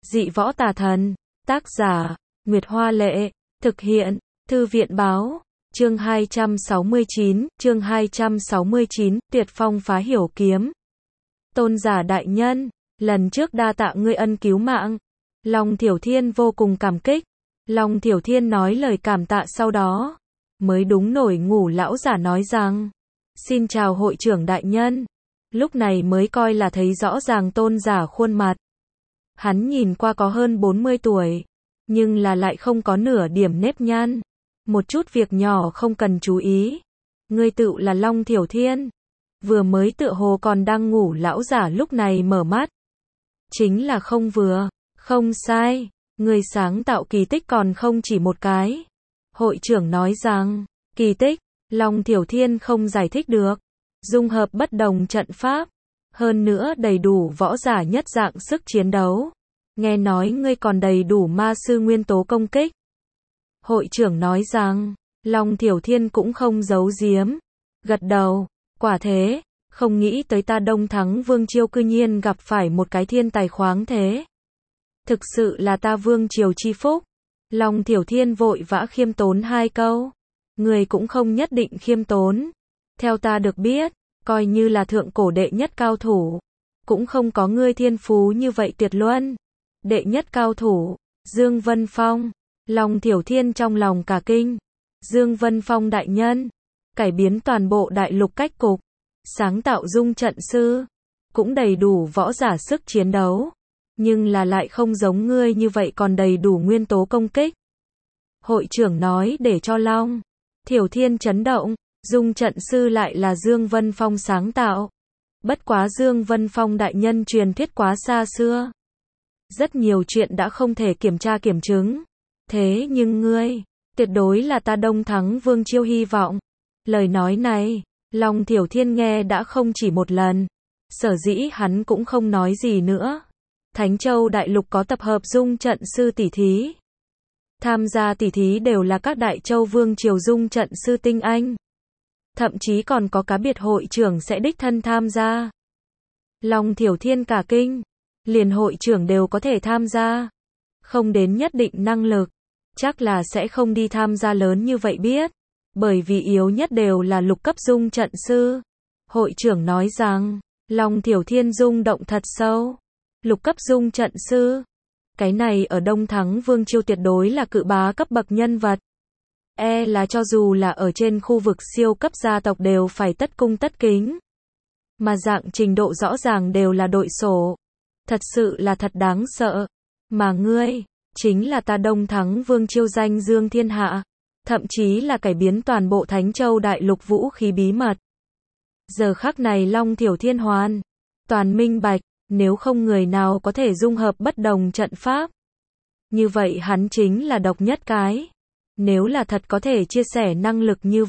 Dị võ tà thần. Tác giả, Nguyệt Hoa Lệ. Thực hiện, Thư viện Báo. Chương 269, Tuyệt Phong phá hiểu kiếm. Tôn giả đại nhân, lần trước đa tạ ngươi ân cứu mạng. Long Thiểu Thiên vô cùng cảm kích. Long Thiểu Thiên nói lời cảm tạ sau đó, mới đúng nổi ngủ lão giả nói rằng, xin chào hội trưởng đại nhân. Lúc này mới coi là thấy rõ ràng tôn giả khuôn mặt. Hắn nhìn qua có hơn 40 tuổi, nhưng là lại không có nửa điểm nếp nhăn. Một chút việc nhỏ không cần chú ý. Ngươi tự là Long Thiểu Thiên. Vừa mới tựa hồ còn đang ngủ lão giả lúc này mở mắt. Chính là không vừa, không sai. Ngươi sáng tạo kỳ tích còn không chỉ một cái. Hội trưởng nói rằng, kỳ tích, Long Thiểu Thiên không giải thích được. Dung hợp bất đồng trận pháp. Hơn nữa đầy đủ võ giả nhất dạng sức chiến đấu. Nghe nói ngươi còn đầy đủ ma sư nguyên tố công kích. Hội trưởng nói rằng, Long Thiểu Thiên cũng không giấu giếm. Gật đầu, quả thế, không nghĩ tới ta Đông Thắng Vương Chiêu cư nhiên gặp phải một cái thiên tài khoáng thế. Thực sự là ta Vương Triều chi phúc. Long Thiểu Thiên vội vã khiêm tốn hai câu. Người cũng không nhất định khiêm tốn. Theo ta được biết, coi như là thượng cổ đệ nhất cao thủ, cũng không có ngươi thiên phú như vậy tuyệt luân. Đệ nhất cao thủ, Dương Vân Phong. Long Thiểu Thiên trong lòng cả kinh. Dương Vân Phong đại nhân, cải biến toàn bộ đại lục cách cục, sáng tạo dung trận sư, cũng đầy đủ võ giả sức chiến đấu, nhưng là lại không giống ngươi như vậy còn đầy đủ nguyên tố công kích. Hội trưởng nói để cho Long Thiểu Thiên chấn động, dung trận sư lại là Dương Vân Phong sáng tạo. Bất quá Dương Vân Phong đại nhân truyền thuyết quá xa xưa. Rất nhiều chuyện đã không thể kiểm tra kiểm chứng. Thế nhưng ngươi, tuyệt đối là ta Đông Thắng Vương Chiêu hy vọng. Lời nói này, Long Thiểu Thiên nghe đã không chỉ một lần. Sở dĩ hắn cũng không nói gì nữa. Thánh Châu Đại Lục có tập hợp dung trận sư tỷ thí. Tham gia tỷ thí đều là các Đại Châu Vương Triều dung trận sư tinh anh. Thậm chí còn có cá biệt hội trưởng sẽ đích thân tham gia. Long Thiểu Thiên cả kinh. Liền hội trưởng đều có thể tham gia. Không đến nhất định năng lực. Chắc là sẽ không đi tham gia lớn như vậy biết. Bởi vì yếu nhất đều là lục cấp dung trận sư. Hội trưởng nói rằng, Long Thiểu Thiên rung động thật sâu. Lục cấp dung trận sư. Cái này ở Đông Thắng Vương Chiêu tuyệt đối là cự bá cấp bậc nhân vật. Là cho dù là ở trên khu vực siêu cấp gia tộc đều phải tất cung tất kính. Mà dạng trình độ rõ ràng đều là đội sổ. Thật sự là thật đáng sợ. Mà ngươi, chính là ta Đông Thắng Vương Chiêu danh dương thiên hạ. Thậm chí là cải biến toàn bộ Thánh Châu Đại Lục vũ khí bí mật. Giờ khắc này Long Thiểu Thiên hoàn toàn minh bạch, nếu không người nào có thể dung hợp bất đồng trận pháp. Như vậy hắn chính là độc nhất cái. Nếu là thật có thể chia sẻ năng lực như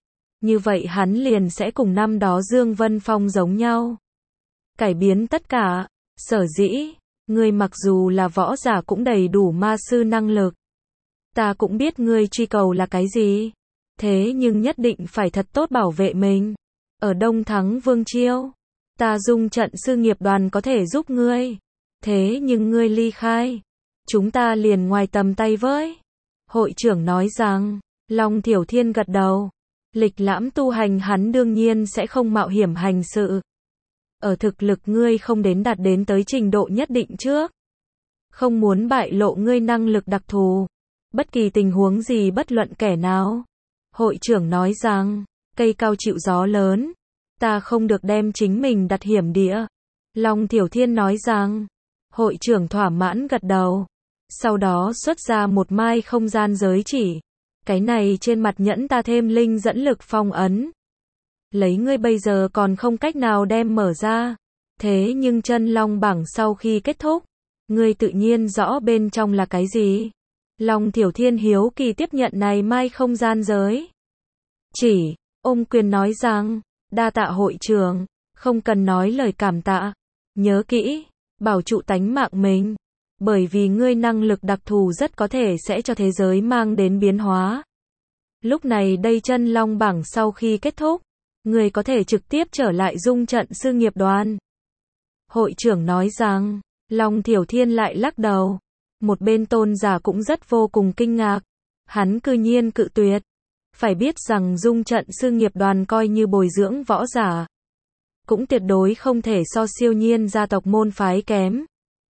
vậy hắn liền sẽ cùng năm đó Dương Vân Phong giống nhau. Cải biến tất cả, sở dĩ, ngươi mặc dù là võ giả cũng đầy đủ ma sư năng lực. Ta cũng biết ngươi truy cầu là cái gì. Thế nhưng nhất định phải thật tốt bảo vệ mình. Ở Đông Thắng Vương Chiêu, ta dung trận sư nghiệp đoàn có thể giúp ngươi. Thế nhưng ngươi ly khai, chúng ta liền ngoài tầm tay với. Hội trưởng nói rằng, Long Thiểu Thiên gật đầu. Lịch lãm tu hành hắn đương nhiên sẽ không mạo hiểm hành sự. Ở thực lực ngươi không đạt đến tới trình độ nhất định trước. Không muốn bại lộ ngươi năng lực đặc thù. Bất kỳ tình huống gì bất luận kẻ nào. Hội trưởng nói rằng, cây cao chịu gió lớn. Ta không được đem chính mình đặt hiểm địa. Long Thiểu Thiên nói rằng, hội trưởng thỏa mãn gật đầu. Sau đó xuất ra một mai không gian giới chỉ. Cái này trên mặt nhẫn ta thêm linh dẫn lực phong ấn. Lấy ngươi bây giờ còn không cách nào đem mở ra. Thế nhưng chân long bảng sau khi kết thúc, ngươi tự nhiên rõ bên trong là cái gì. Long Thiểu Thiên hiếu kỳ tiếp nhận này mai không gian giới chỉ, ôm quyền nói rằng, đa tạ hội trưởng, không cần nói lời cảm tạ. Nhớ kỹ, bảo trụ tánh mạng mình. Bởi vì ngươi năng lực đặc thù rất có thể sẽ cho thế giới mang đến biến hóa. Lúc này đây chân long bảng sau khi kết thúc, ngươi có thể trực tiếp trở lại dung trận sư nghiệp đoàn. Hội trưởng nói rằng, Long Thiểu Thiên lại lắc đầu. Một bên Tôn giả cũng rất vô cùng kinh ngạc. Hắn cư nhiên cự tuyệt. Phải biết rằng Dung Trận Sư Nghiệp Đoàn coi như bồi dưỡng võ giả, cũng tuyệt đối không thể so siêu nhiên gia tộc môn phái kém.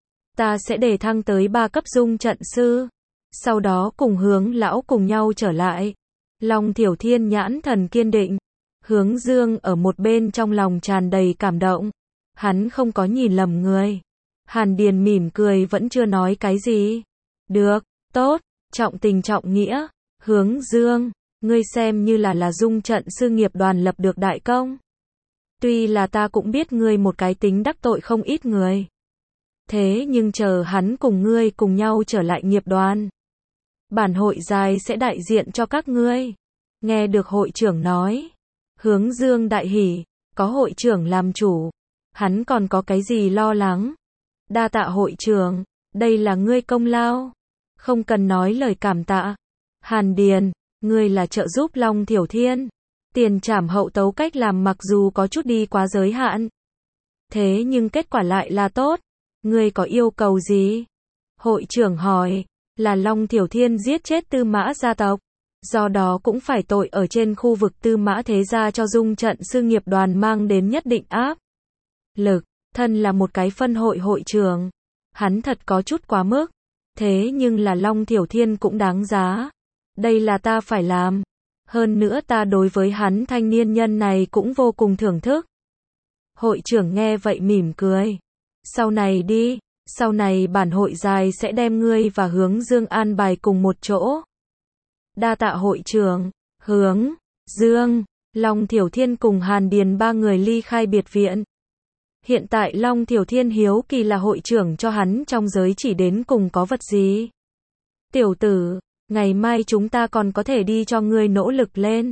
Ta sẽ đề thăng tới 3 cấp Dung Trận Sư. Sau đó cùng Hướng lão cùng nhau trở lại. Long Thiểu Thiên nhãn thần kiên định. Hướng Dương ở một bên trong lòng tràn đầy cảm động. Hắn không có nhìn lầm người. Hàn Điền mỉm cười vẫn chưa nói cái gì. Được, tốt, trọng tình trọng nghĩa. Hướng Dương, ngươi xem như là Dung Trận Sư Nghiệp Đoàn lập được đại công. Tuy là ta cũng biết ngươi một cái tính đắc tội không ít người. Thế nhưng chờ hắn cùng ngươi cùng nhau trở lại nghiệp đoàn. Bản hội dài sẽ đại diện cho các ngươi. Nghe được hội trưởng nói. Hướng Dương đại hỉ, có hội trưởng làm chủ. Hắn còn có cái gì lo lắng. Đa tạ hội trưởng, đây là ngươi công lao. Không cần nói lời cảm tạ. Hàn Điền, ngươi là trợ giúp Long Thiểu Thiên. Tiền trảm hậu tấu cách làm mặc dù có chút đi quá giới hạn. Thế nhưng kết quả lại là tốt. Ngươi có yêu cầu gì? Hội trưởng hỏi, là Long Thiểu Thiên giết chết Tư Mã gia tộc. Do đó cũng phải tội ở trên khu vực Tư Mã thế gia cho Dung Trận Sư Nghiệp Đoàn mang đến nhất định áp lực. Thân là một cái phân hội hội trưởng. Hắn thật có chút quá mức. Thế nhưng là Long Thiểu Thiên cũng đáng giá. Đây là ta phải làm. Hơn nữa ta đối với hắn thanh niên nhân này cũng vô cùng thưởng thức. Hội trưởng nghe vậy mỉm cười. Sau này đi, sau này bản hội dài sẽ đem ngươi và Hướng Dương an bài cùng một chỗ. Đa tạ hội trưởng. Hướng Dương, Long Thiểu Thiên cùng Hàn Điền 3 người ly khai biệt viện. Hiện tại Long Thiểu Thiên hiếu kỳ là hội trưởng cho hắn trong giới chỉ đến cùng có vật gì. Tiểu tử, ngày mai chúng ta còn có thể đi cho ngươi nỗ lực lên.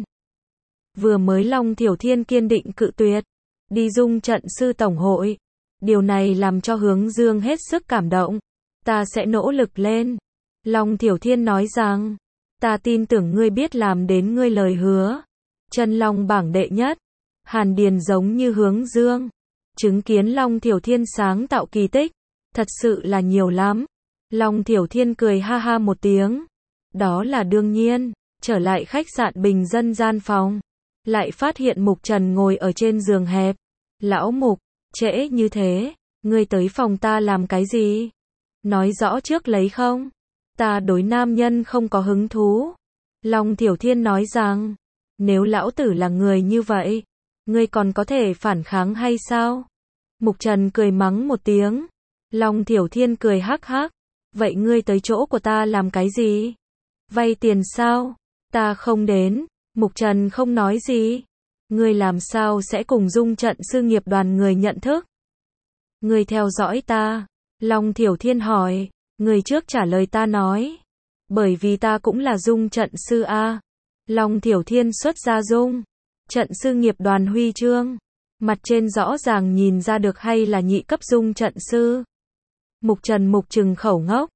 Vừa mới Long Thiểu Thiên kiên định cự tuyệt. Đi Dung Trận Sư Tổng hội. Điều này làm cho Hướng Dương hết sức cảm động. Ta sẽ nỗ lực lên. Long Thiểu Thiên nói rằng, ta tin tưởng ngươi biết làm đến ngươi lời hứa. Chân Long bảng đệ nhất. Hàn Điền giống như Hướng Dương. Chứng kiến Long Thiểu Thiên sáng tạo kỳ tích. Thật sự là nhiều lắm. Long Thiểu Thiên cười ha ha một tiếng. Đó là đương nhiên. Trở lại khách sạn bình dân gian phòng. Lại phát hiện Mục Trần ngồi ở trên giường hẹp. Lão Mục, trễ như thế. Ngươi tới phòng ta làm cái gì? Nói rõ trước lấy không? Ta đối nam nhân không có hứng thú. Long Thiểu Thiên nói rằng, nếu lão tử là người như vậy, ngươi còn có thể phản kháng hay sao? Mục Trần cười mắng một tiếng. Long Thiểu Thiên cười hắc hắc. Vậy ngươi tới chỗ của ta làm cái gì? Vay tiền sao? Ta không đến. Mục Trần không nói gì. Ngươi làm sao sẽ cùng Dung Trận Sư Nghiệp Đoàn người nhận thức? Ngươi theo dõi ta. Long Thiểu Thiên hỏi. Người trước trả lời ta nói. Bởi vì ta cũng là Dung Trận Sư A. Long Thiểu Thiên xuất ra Dung Trận Sư Nghiệp Đoàn huy chương. Mặt trên rõ ràng nhìn ra được hay là nhị cấp Dung Trận Sư. Mục Trần mục trừng khẩu ngốc.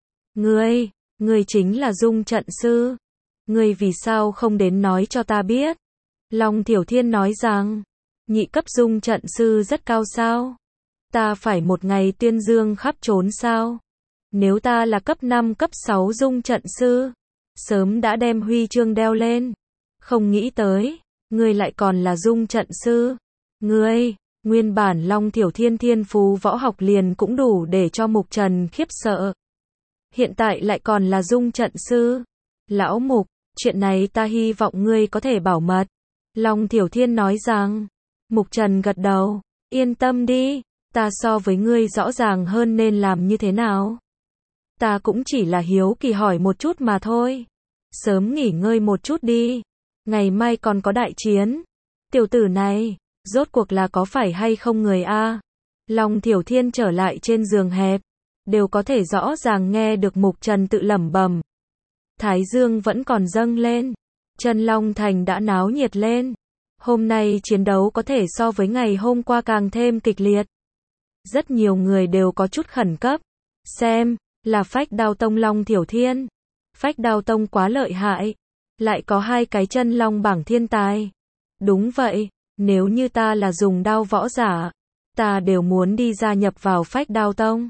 Ngươi chính là Dung Trận Sư. Ngươi vì sao không đến nói cho ta biết? Long Thiểu Thiên nói rằng, nhị cấp Dung Trận Sư rất cao sao? Ta phải một ngày tuyên dương khắp trốn sao? Nếu ta là cấp 5 cấp 6 Dung Trận Sư, sớm đã đem huy chương đeo lên. Không nghĩ tới, ngươi lại còn là Dung Trận Sư. Nguyên bản Long Thiểu Thiên thiên phú võ học liền cũng đủ để cho Mục Trần khiếp sợ. Hiện tại lại còn là Dung Trận Sư. Lão Mục, chuyện này ta hy vọng ngươi có thể bảo mật. Long Thiểu Thiên nói rằng, Mục Trần gật đầu, yên tâm đi, ta so với ngươi rõ ràng hơn nên làm như thế nào. Ta cũng chỉ là hiếu kỳ hỏi một chút mà thôi. Sớm nghỉ ngơi một chút đi. Ngày mai còn có đại chiến. Tiểu tử này, rốt cuộc là có phải hay không người A? Long Thiểu Thiên trở lại trên giường hẹp. Đều có thể rõ ràng nghe được Mục Trần tự lẩm bẩm. Thái dương vẫn còn dâng lên. Chân Long Thành đã náo nhiệt lên. Hôm nay chiến đấu có thể so với ngày hôm qua càng thêm kịch liệt. Rất nhiều người đều có chút khẩn cấp. Xem, là Phách Đao Tông Long Thiểu Thiên. Phách Đao Tông quá lợi hại. Lại có 2 cái chân long bảng thiên tài. Đúng vậy, nếu như ta là dùng đao võ giả, ta đều muốn đi gia nhập vào Phách Đao Tông.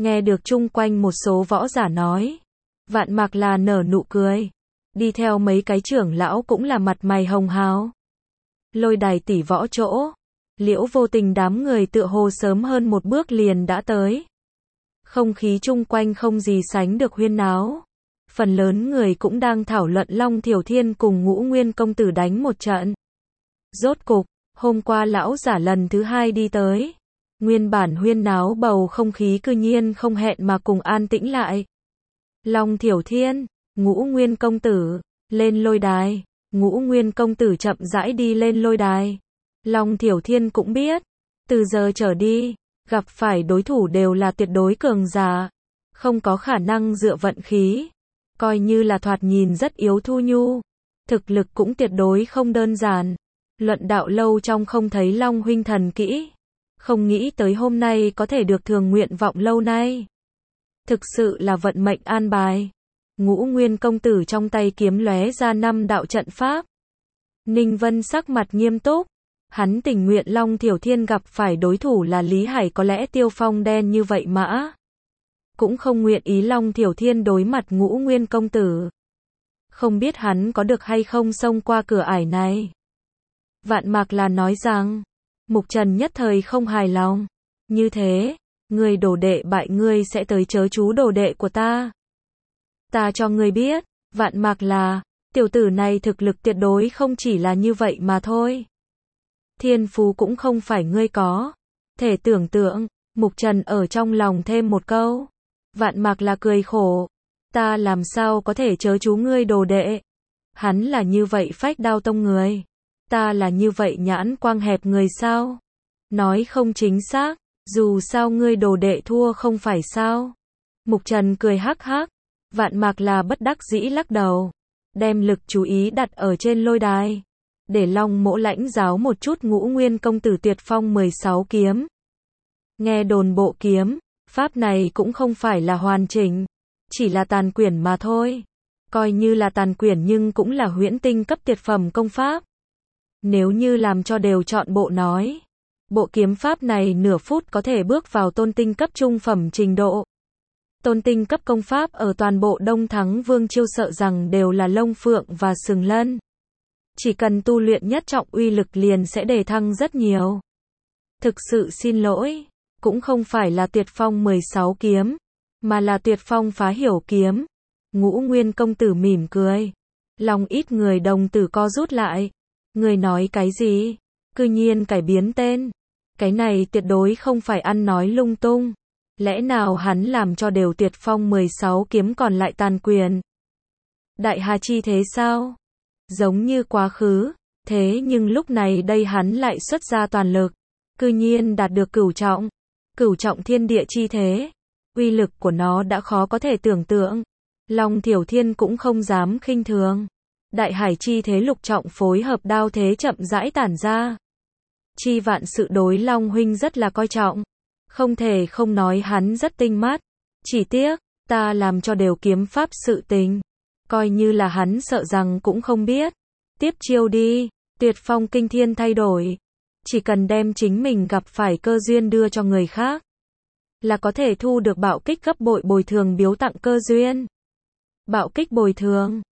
Nghe được chung quanh một số võ giả nói. Vạn Mạc là nở nụ cười. Đi theo mấy cái trưởng lão cũng là mặt mày hồng hào. Lôi đài tỷ võ chỗ. Liễu Vô Tình đám người tựa hồ sớm hơn một bước liền đã tới. Không khí chung quanh không gì sánh được huyên náo. Phần lớn người cũng đang thảo luận Long Thiểu Thiên cùng Ngũ Nguyên công tử đánh một trận. Rốt cục, hôm qua lão giả lần thứ 2 đi tới. Nguyên bản huyên náo bầu không khí cư nhiên không hẹn mà cùng an tĩnh lại. Long Thiểu Thiên, Ngũ Nguyên công tử, lên lôi đài. Ngũ Nguyên công tử chậm rãi đi lên lôi đài. Long Thiểu Thiên cũng biết, từ giờ trở đi, gặp phải đối thủ đều là tuyệt đối cường giả, không có khả năng dựa vận khí, coi như là thoạt nhìn rất yếu Thu Nhu, thực lực cũng tuyệt đối không đơn giản. Luận đạo lâu trong không thấy Long huynh thần kỹ, không nghĩ tới hôm nay có thể được thường nguyện vọng lâu nay. Thực sự là vận mệnh an bài. Ngũ Nguyên công tử trong tay kiếm lóe ra 5 đạo trận pháp. Ninh Vân sắc mặt nghiêm túc. Hắn tình nguyện Long Thiểu Thiên gặp phải đối thủ là Lý Hải có lẽ tiêu phong đen như vậy mã. Cũng không nguyện ý Long Thiểu Thiên đối mặt Ngũ Nguyên công tử. Không biết hắn có được hay không xông qua cửa ải này. Vạn Mạc là nói rằng, Mục Trần nhất thời không hài lòng. Như thế, người đồ đệ bại ngươi sẽ tới chớ chú đồ đệ của ta. Ta cho ngươi biết, Vạn Mạc là, tiểu tử này thực lực tuyệt đối không chỉ là như vậy mà thôi. Thiên phú cũng không phải ngươi có. Thể tưởng tượng, Mục Trần ở trong lòng thêm một câu. Vạn Mạc là cười khổ. Ta làm sao có thể chớ chú ngươi đồ đệ. Hắn là như vậy phách đao tông người. Ta là như vậy nhãn quang hẹp người sao. Nói không chính xác, dù sao ngươi đồ đệ thua không phải sao. Mục Trần cười hắc hắc. Vạn Mạc là bất đắc dĩ lắc đầu. Đem lực chú ý đặt ở trên lôi đài. Để Long Mỗ lãnh giáo một chút Ngũ Nguyên công tử tuyệt phong 16 kiếm. Nghe đồn bộ kiếm, pháp này cũng không phải là hoàn chỉnh, chỉ là tàn quyển mà thôi. Coi như là tàn quyển nhưng cũng là huyễn tinh cấp tuyệt phẩm công pháp. Nếu như làm cho đều chọn bộ nói, bộ kiếm pháp này nửa phút có thể bước vào tôn tinh cấp trung phẩm trình độ. Tôn tinh cấp công pháp ở toàn bộ Đông Thắng Vương Chiêu sợ rằng đều là lông phượng và sừng lân. Chỉ cần tu luyện nhất trọng uy lực liền sẽ đề thăng rất nhiều. Thực sự xin lỗi, cũng không phải là tuyệt phong 16 kiếm, mà là tuyệt phong phá hiểu kiếm. Ngũ Nguyên công tử mỉm cười. Lòng ít người đồng tử co rút lại. Người nói cái gì? Cư nhiên cải biến tên. Cái này tuyệt đối không phải ăn nói lung tung. Lẽ nào hắn làm cho đều tuyệt phong 16 kiếm còn lại tàn quyền? Đại Hà chi thế sao? Giống như quá khứ, thế nhưng lúc này đây hắn lại xuất ra toàn lực, cư nhiên đạt được cửu trọng thiên địa chi thế. Uy lực của nó đã khó có thể tưởng tượng. Long Thiểu Thiên cũng không dám khinh thường. Đại hải chi thế lục trọng phối hợp đao thế chậm rãi tản ra. Chi vạn sự đối Long huynh rất là coi trọng. Không thể không nói hắn rất tinh mắt. Chỉ tiếc, ta làm cho đều kiếm pháp sự tình. Coi như là hắn sợ rằng cũng không biết. Tiếp chiêu đi, tuyệt phong kinh thiên thay đổi. Chỉ cần đem chính mình gặp phải cơ duyên đưa cho người khác, là có thể thu được bạo kích gấp bội bồi thường biếu tặng cơ duyên. Bạo kích bồi thường,